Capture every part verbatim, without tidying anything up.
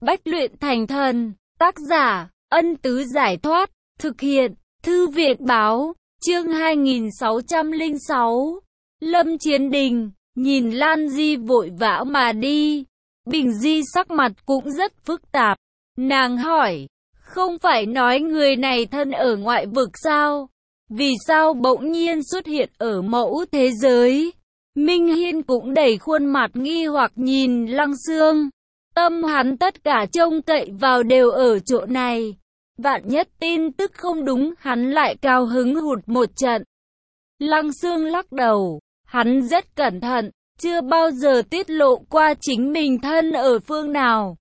Bách luyện thành thần. Tác giả, Ân Tứ Giải Thoát. Thực hiện, Thư viện Báo. Chương hai nghìn sáu trăm lẻ sáu. Lâm Chiến Đình, nhìn Lan Di vội vã mà đi. Bình Di sắc mặt cũng rất phức tạp. Nàng hỏi, không phải nói người này thân ở ngoại vực sao? Vì sao bỗng nhiên xuất hiện ở mẫu thế giới? Minh Hiên cũng đầy khuôn mặt nghi hoặc nhìn Lăng Xương. Tâm hắn tất cả trông cậy vào đều ở chỗ này. Vạn nhất tin tức không đúng, hắn lại cao hứng hụt một trận. Lăng Xương lắc đầu, hắn rất cẩn thận, chưa bao giờ tiết lộ qua chính mình thân ở phương nào.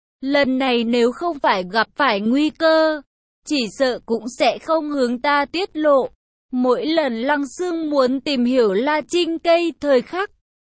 Lần này nếu không phải gặp phải nguy cơ, chỉ sợ cũng sẽ không hướng ta tiết lộ. Mỗi lần Lăng Xương muốn tìm hiểu La Trinh cây thời khắc,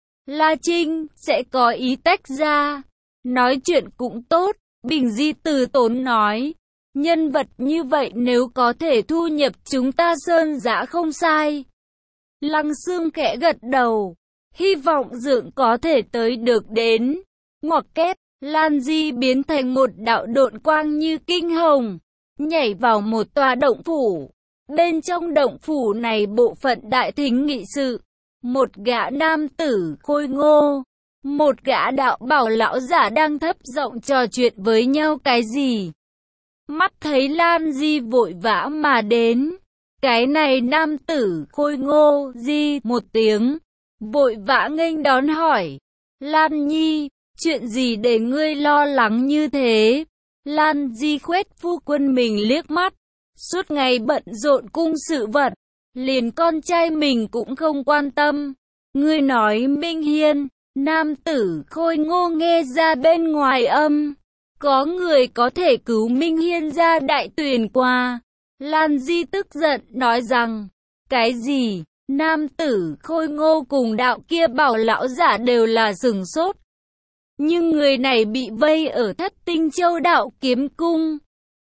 La Trinh sẽ có ý tách ra. Nói chuyện cũng tốt, Bình Di từ tốn nói. Nhân vật như vậy nếu có thể thu nhập chúng ta Sơn Giã không sai. Lăng Xương khẽ gật đầu, hy vọng Dượng có thể tới được đến. Ngoặc kép, Lan Di biến thành một đạo độn quang như kinh hồng, nhảy vào một tòa động phủ. Bên trong động phủ này bộ phận đại thính nghị sự, một gã nam tử khôi ngô, một gã đạo bảo lão giả đang thấp giọng trò chuyện với nhau cái gì. Mắt thấy Lan Di vội vã mà đến, cái này nam tử khôi ngô Di một tiếng, vội vã nghênh đón hỏi, Lan Nhi, chuyện gì để ngươi lo lắng như thế? Lan Di khoét phu quân mình liếc mắt, suốt ngày bận rộn cung sự vật, liền con trai mình cũng không quan tâm. Ngươi nói Minh Hiên, nam tử khôi ngô nghe ra bên ngoài âm. Có người có thể cứu Minh Hiên ra đại tuyển qua. Lan Di tức giận nói rằng, cái gì? Nam tử khôi ngô cùng đạo kia bảo lão giả đều là sửng sốt. Nhưng người này bị vây ở Thất Tinh Châu đạo kiếm cung.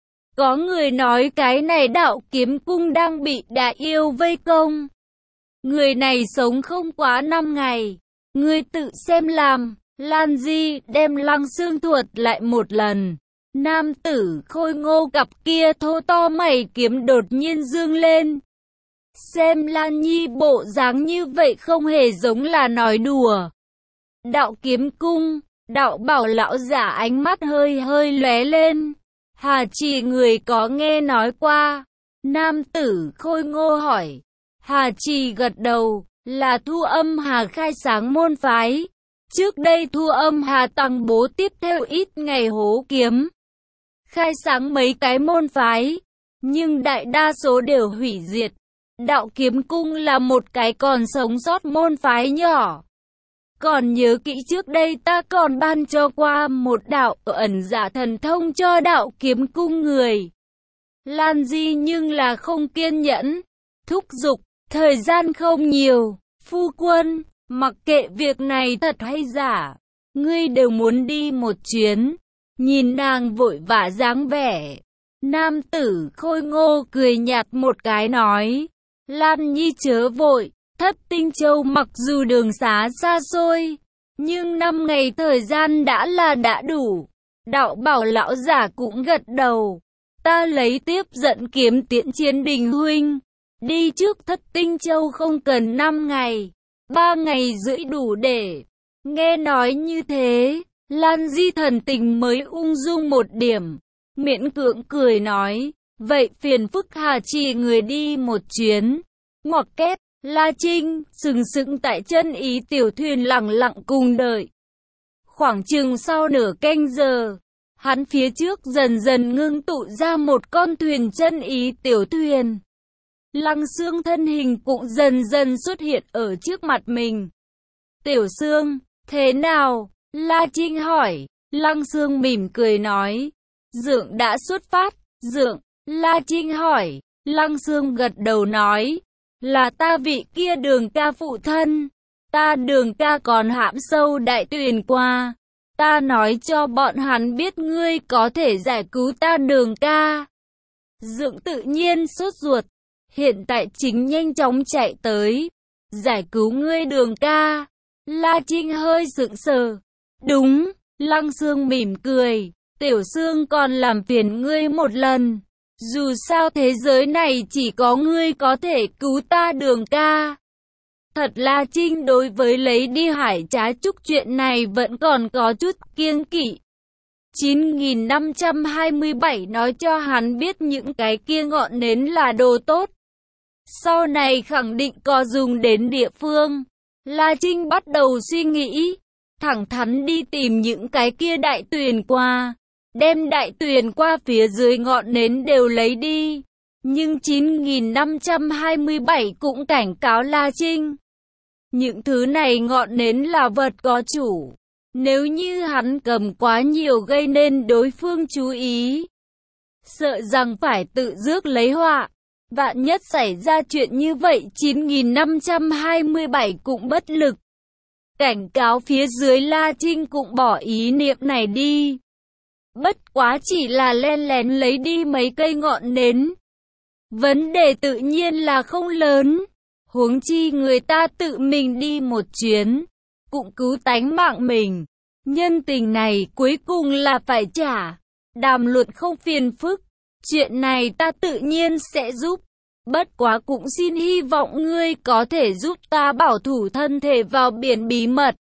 Có người nói cái này đạo kiếm cung đang bị đại yêu vây công. Người này sống không quá năm ngày. Ngươi tự xem làm. Lan Di đem Lăng Xương thuật lại một lần. Nam tử khôi ngô cặp kia thô to mày kiếm đột nhiên dương lên. Xem Lan Nhi bộ dáng như vậy không hề giống là nói đùa. Đạo kiếm cung, đạo bảo lão giả ánh mắt hơi hơi lóe lên. Hà Trì người có nghe nói qua? Nam tử khôi ngô hỏi. Hà Trì gật đầu, là Thu Âm Hà khai sáng môn phái. Trước đây Thu Âm Hà Tăng bố tiếp theo ít ngày hố kiếm, khai sáng mấy cái môn phái, nhưng đại đa số đều hủy diệt. Đạo kiếm cung là một cái còn sống sót môn phái nhỏ. Còn nhớ kỹ trước đây ta còn ban cho qua một đạo ẩn giả thần thông cho đạo kiếm cung người. Lan Di nhưng là không kiên nhẫn, thúc giục, thời gian không nhiều, phu quân. Mặc kệ việc này thật hay giả, ngươi đều muốn đi một chuyến. Nhìn nàng vội vã dáng vẻ, nam tử khôi ngô cười nhạt một cái nói, Lan Nhi chớ vội, Thất Tinh Châu mặc dù đường xá xa xôi, nhưng năm ngày thời gian đã là đã đủ. Đạo bảo lão giả cũng gật đầu, ta lấy tiếp dẫn kiếm tiễn Chiến Đình huynh, đi trước Thất Tinh Châu không cần năm ngày. Ba ngày rưỡi đủ để. Nghe nói như thế, Lan Di thần tình mới ung dung một điểm, miễn cưỡng cười nói, vậy phiền phức Hà Trì người đi một chuyến. Ngoặc kép, La Trinh sừng sững tại chân ý tiểu thuyền lặng lặng cùng đợi. Khoảng chừng sau nửa canh giờ, hắn phía trước dần dần ngưng tụ ra một con thuyền chân ý tiểu thuyền. Lăng Xương thân hình cũng dần dần xuất hiện ở trước mặt mình. Tiểu Xương, thế nào? La Trinh hỏi. Lăng Xương mỉm cười nói, Dượng đã xuất phát. Dượng, La Trinh hỏi. Lăng Xương gật đầu nói, là ta vị kia Đường ca phụ thân. Ta Đường ca còn hãm sâu đại tuyền qua. Ta nói cho bọn hắn biết ngươi có thể giải cứu ta Đường ca. Dượng tự nhiên sốt ruột. Hiện tại chính nhanh chóng chạy tới, giải cứu ngươi Đường ca. La Trinh hơi sững sờ. Đúng, Lăng Xương mỉm cười. Tiểu Sương còn làm phiền ngươi một lần. Dù sao thế giới này chỉ có ngươi có thể cứu ta Đường ca. Thật La Trinh đối với lấy đi Hải Trá Trúc chuyện này vẫn còn có chút kiêng kỵ. chín nghìn năm trăm hai mươi bảy nói cho hắn biết những cái kia ngọn nến là đồ tốt. Sau này khẳng định có dùng đến địa phương. La Trinh bắt đầu suy nghĩ, thẳng thắn đi tìm những cái kia đại tuyền qua, đem đại tuyền qua phía dưới ngọn nến đều lấy đi. Nhưng chín nghìn năm trăm hai mươi bảy cũng cảnh cáo La Trinh, những thứ này ngọn nến là vật có chủ. Nếu như hắn cầm quá nhiều gây nên đối phương chú ý, sợ rằng phải tự rước lấy họa. Vạn nhất xảy ra chuyện như vậy chín nghìn năm trăm hai mươi bảy cũng bất lực. Cảnh cáo phía dưới La Trinh cũng bỏ ý niệm này đi. Bất quá chỉ là len lén lấy đi mấy cây ngọn nến. Vấn đề tự nhiên là không lớn. Huống chi người ta tự mình đi một chuyến, cũng cứu tánh mạng mình. Nhân tình này cuối cùng là phải trả. Đàm luận không phiền phức. Chuyện này ta tự nhiên sẽ giúp. Bất quá cũng xin hy vọng ngươi có thể giúp ta bảo thủ thân thể vào biển bí mật.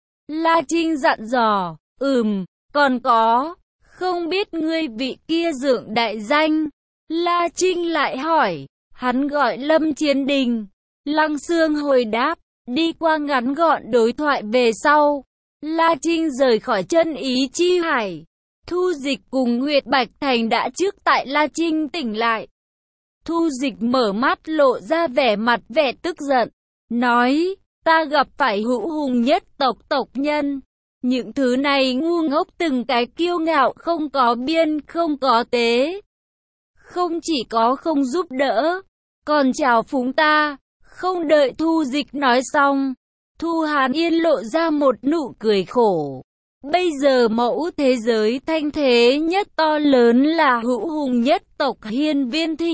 La Trinh dặn dò. Ừm, còn có, không biết ngươi vị kia dượng đại danh. La Trinh lại hỏi. Hắn gọi Lâm Chiến Đình. Lăng Xương hồi đáp. Đi qua ngắn gọn đối thoại về sau, La Trinh rời khỏi Chân Ý Chi Hải. Thu Dịch cùng Nguyệt Bạch Thành đã trước tại La Trinh tỉnh lại. Thu Dịch mở mắt lộ ra vẻ mặt vẻ tức giận, nói, ta gặp phải hữu hùng nhất tộc tộc nhân. Những thứ này ngu ngốc từng cái kiêu ngạo không có biên không có tế. Không chỉ có không giúp đỡ, còn chào phúng ta. Không đợi Thu Dịch nói xong, Thu Hàn Yên lộ ra một nụ cười khổ. Bây giờ mẫu thế giới thanh thế nhất to lớn là hữu hùng nhất tộc Hiên Viên Thị.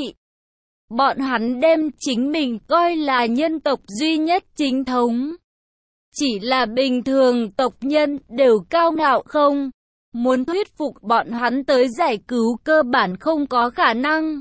Bọn hắn đem chính mình coi là nhân tộc duy nhất chính thống. Chỉ là bình thường tộc nhân đều cao ngạo không? Muốn thuyết phục bọn hắn tới giải cứu cơ bản không có khả năng.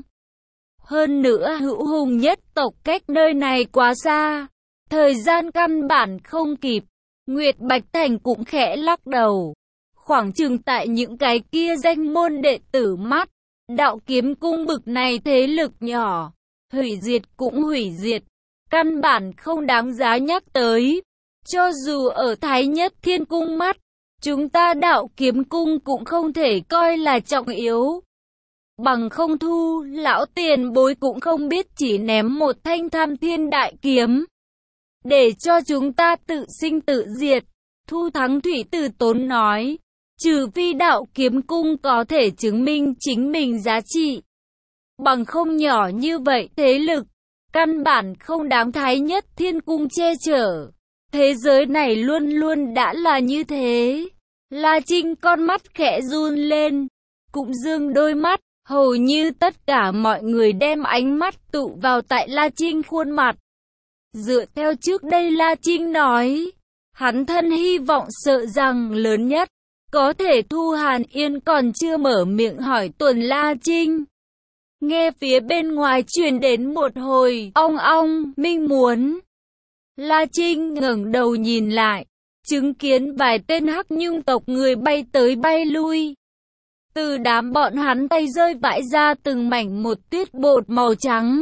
Hơn nữa hữu hùng nhất tộc cách nơi này quá xa, thời gian căn bản không kịp. Nguyệt Bạch Thành cũng khẽ lắc đầu. Khoảng chừng tại những cái kia danh môn đệ tử mắt, Đạo Kiếm Cung bực này thế lực nhỏ, hủy diệt cũng hủy diệt, căn bản không đáng giá nhắc tới. Cho dù ở Thái Nhất Thiên Cung mắt, chúng ta Đạo Kiếm Cung cũng không thể coi là trọng yếu. Bằng không Thu, lão tiền bối cũng không biết chỉ ném một thanh Tham Thiên Đại Kiếm, để cho chúng ta tự sinh tự diệt. Thu Thắng Thủy từ tốn nói, trừ phi Đạo Kiếm Cung có thể chứng minh chính mình giá trị. Bằng không nhỏ như vậy thế lực, căn bản không đáng Thái Nhất Thiên Cung che chở. Thế giới này luôn luôn đã là như thế. La Trinh con mắt khẽ run lên, cũng dương đôi mắt. Hầu như tất cả mọi người đem ánh mắt tụ vào tại La Trinh khuôn mặt. Dựa theo trước đây La Trinh nói, hắn thân hy vọng sợ rằng lớn nhất, có thể Thu Hàn Yên còn chưa mở miệng hỏi tuần La Trinh. Nghe phía bên ngoài truyền đến một hồi ong ong minh muốn. La Trinh ngẩng đầu nhìn lại, chứng kiến vài tên Hắc Nhung tộc người bay tới bay lui. Từ đám bọn hắn tay rơi vãi ra từng mảnh một tuyết bột màu trắng.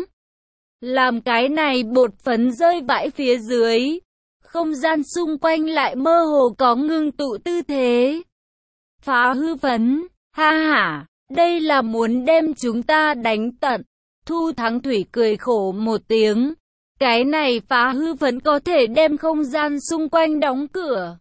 Làm cái này bột phấn rơi vãi phía dưới, không gian xung quanh lại mơ hồ có ngưng tụ tư thế. Phá hư phấn, ha ha, đây là muốn đem chúng ta đánh tận. Thu Thắng Thủy cười khổ một tiếng. Cái này phá hư phấn có thể đem không gian xung quanh đóng cửa.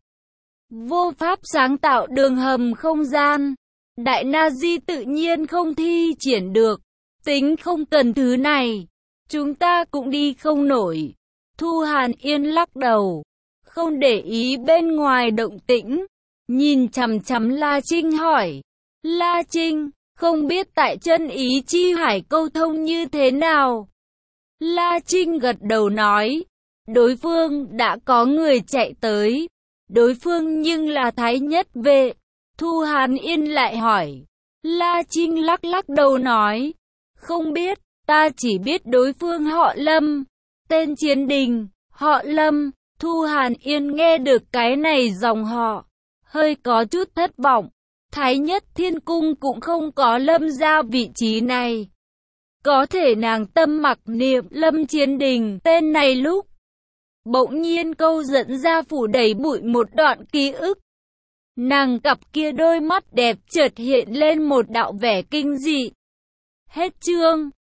Vô pháp sáng tạo đường hầm không gian. Đại Na Di tự nhiên không thi triển được. Tính không cần thứ này, chúng ta cũng đi không nổi. Thu Hàn Yên lắc đầu, không để ý bên ngoài động tĩnh, nhìn chằm chằm La Trinh hỏi. La Trinh, không biết tại Chân Ý Chi Hải câu thông như thế nào? La Trinh gật đầu nói, đối phương đã có người chạy tới. Đối phương nhưng là Thái Nhất Vệ. Thu Hàn Yên lại hỏi. La Trinh lắc lắc đầu nói. Không biết, ta chỉ biết đối phương họ Lâm. Tên Chiến Đình, họ Lâm. Thu Hàn Yên nghe được cái này dòng họ, hơi có chút thất vọng. Thái Nhất Thiên Cung cũng không có Lâm gia vị trí này. Có thể nàng tâm mặc niệm Lâm Chiến Đình tên này lúc bỗng nhiên câu dẫn ra phủ đầy bụi một đoạn ký ức. Nàng cặp kia đôi mắt đẹp chợt hiện lên một đạo vẻ kinh dị. Hết chương.